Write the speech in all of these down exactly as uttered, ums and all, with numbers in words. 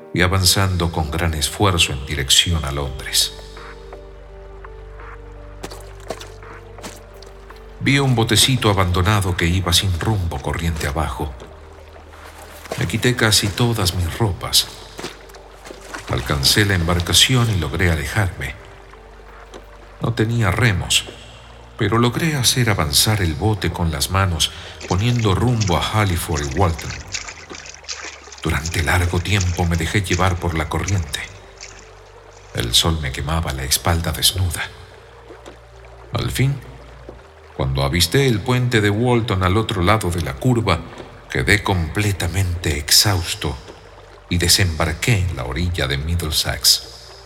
y avanzando con gran esfuerzo en dirección a Londres. Vi un botecito abandonado que iba sin rumbo corriente abajo. Me quité casi todas mis ropas. Alcancé la embarcación y logré alejarme. No tenía remos, pero logré hacer avanzar el bote con las manos, poniendo rumbo a Halliford y Walton. Durante largo tiempo me dejé llevar por la corriente. El sol me quemaba la espalda desnuda. Al fin, cuando avisté el puente de Walton al otro lado de la curva, quedé completamente exhausto y desembarqué en la orilla de Middlesex.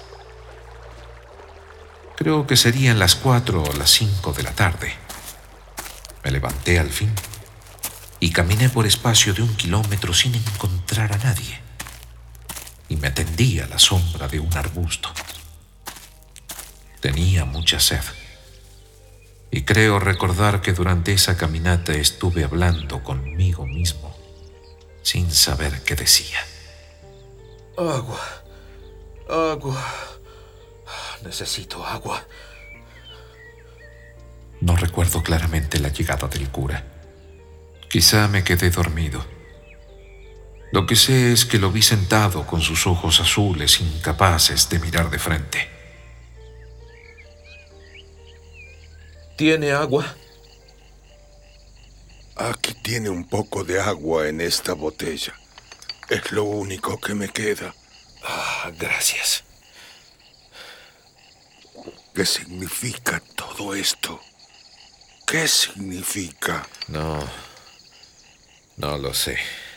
Creo que serían las cuatro o las cinco de la tarde. Me levanté al fin y caminé por espacio de un kilómetro sin encontrar a nadie, y me tendí a la sombra de un arbusto. Tenía mucha sed, y creo recordar que durante esa caminata estuve hablando conmigo mismo, sin saber qué decía. Agua, agua, necesito agua. No recuerdo claramente la llegada del cura. Quizá me quedé dormido. Lo que sé es que lo vi sentado con sus ojos azules, incapaces de mirar de frente. ¿Tiene agua? Aquí tiene un poco de agua en esta botella. Es lo único que me queda. Ah, gracias. ¿Qué significa todo esto? ¿Qué significa? No, no lo sé.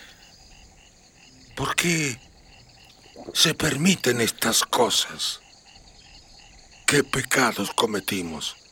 ¿Por qué se permiten estas cosas? ¿Qué pecados cometimos?